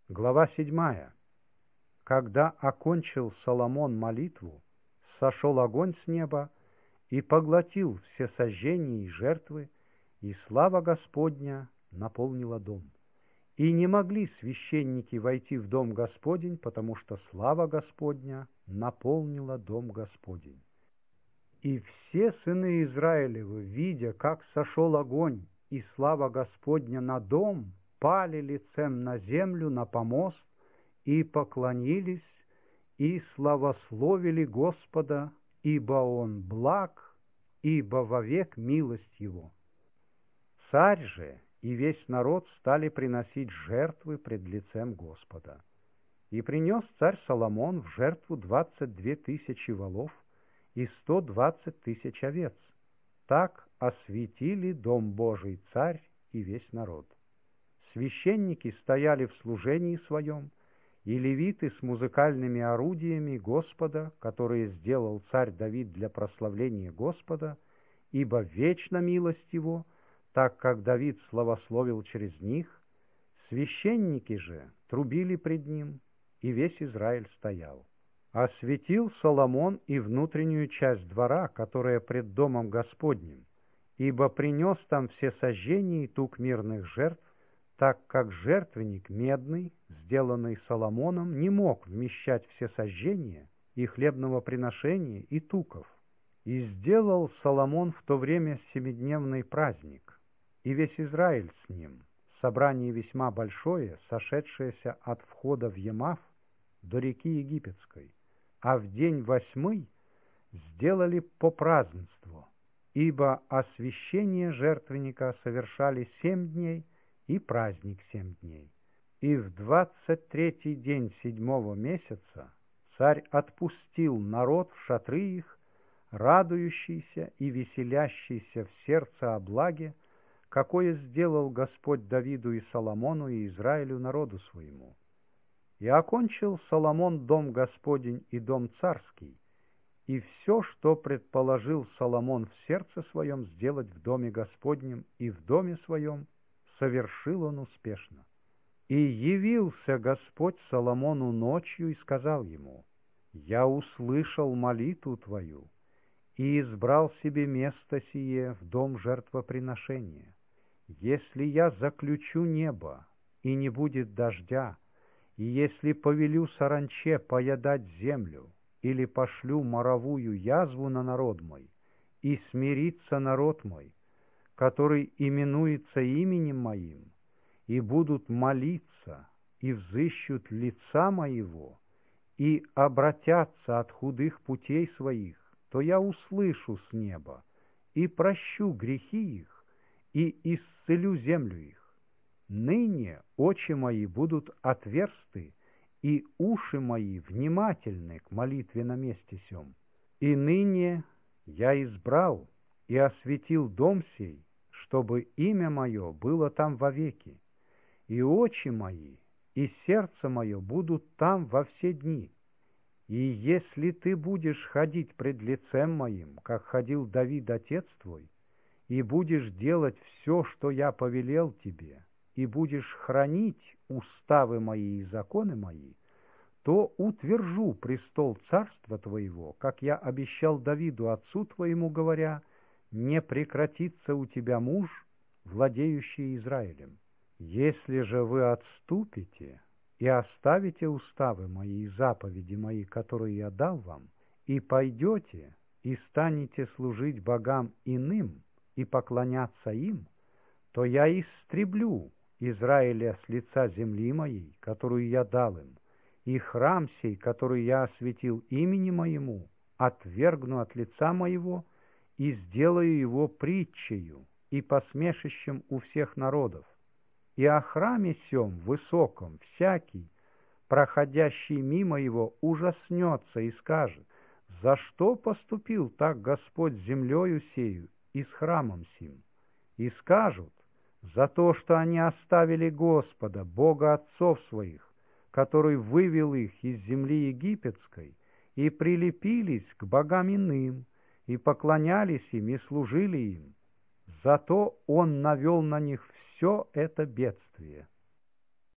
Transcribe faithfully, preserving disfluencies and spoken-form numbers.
Глава седьмая. Когда окончил Соломон молитву, сошел огонь с неба и поглотил все сожжения и жертвы, и слава Господня наполнила дом. И не могли священники войти в дом Господень, потому что слава Господня наполнила дом Господень. И все сыны Израилевы, видя, как сошел огонь и слава Господня на дом, пали лицем на землю, на помост, и поклонились, и славословили Господа, ибо Он благ, ибо вовек милость Его. Царь же и весь народ стали приносить жертвы пред лицем Господа. И принес царь Соломон в жертву двадцать две тысячи волов и сто двадцать тысяч овец. Так осветили дом Божий царь и весь народ. Священники стояли в служении своем, и левиты с музыкальными орудиями Господа, которые сделал царь Давид для прославления Господа, ибо вечна милость его, так как Давид славословил через них. Священники же трубили пред ним, и весь Израиль стоял. Осветил Соломон и внутреннюю часть двора, которая пред домом Господним, ибо принес там все сожжения и тук мирных жертв, так как жертвенник медный, сделанный Соломоном, не мог вмещать все сожжения и хлебного приношения и туков. И сделал Соломон в то время семидневный праздник, и весь Израиль с ним, собрание весьма большое, сошедшееся от входа в Емав до реки Египетской, а в день восьмый сделали по празднеству, ибо освящение жертвенника совершали семь дней, и праздник семь дней. И в двадцать третий день седьмого месяца царь отпустил народ в шатры их, радующийся и веселящийся в сердце о благе, какое сделал Господь Давиду и Соломону и Израилю народу своему. И окончил Соломон дом Господень и дом царский, и все, что предположил Соломон в сердце своем сделать в доме Господнем и в доме своем, совершил он успешно. И явился Господь Соломону ночью и сказал ему: «Я услышал молитву твою и избрал себе место сие в дом жертвоприношения. Если я заключу небо, и не будет дождя, и если повелю саранче поедать землю, или пошлю моровую язву на народ мой, и смирится народ мой, который именуется именем моим, и будут молиться, и взыщут лица моего, и обратятся от худых путей своих, то я услышу с неба, и прощу грехи их, и исцелю землю их. Ныне очи мои будут отверсты, и уши мои внимательны к молитве на месте сем. И ныне я избрал и осветил дом сей, чтобы имя мое было там вовеки, и очи мои, и сердце мое будут там во все дни. И если ты будешь ходить пред лицем моим, как ходил Давид отец твой, и будешь делать все, что я повелел тебе, и будешь хранить уставы мои и законы мои, то утвержу престол царства твоего, как я обещал Давиду отцу твоему, говоря: не прекратится у тебя муж, владеющий Израилем. Если же вы отступите и оставите уставы мои и заповеди мои, которые я дал вам, и пойдете и станете служить богам иным и поклоняться им, то я истреблю Израиля с лица земли моей, которую я дал им, и храм сей, который я осветил имени моему, отвергну от лица моего, и сделаю его притчею и посмешищем у всех народов. И о храме сем высоком всякий, проходящий мимо его, ужаснется и скажет: за что поступил так Господь с землею сею и с храмом сим? И скажут: за то, что они оставили Господа, Бога отцов своих, который вывел их из земли египетской, и прилепились к богам иным, и поклонялись им, и служили им. Зато Он навел на них все это бедствие.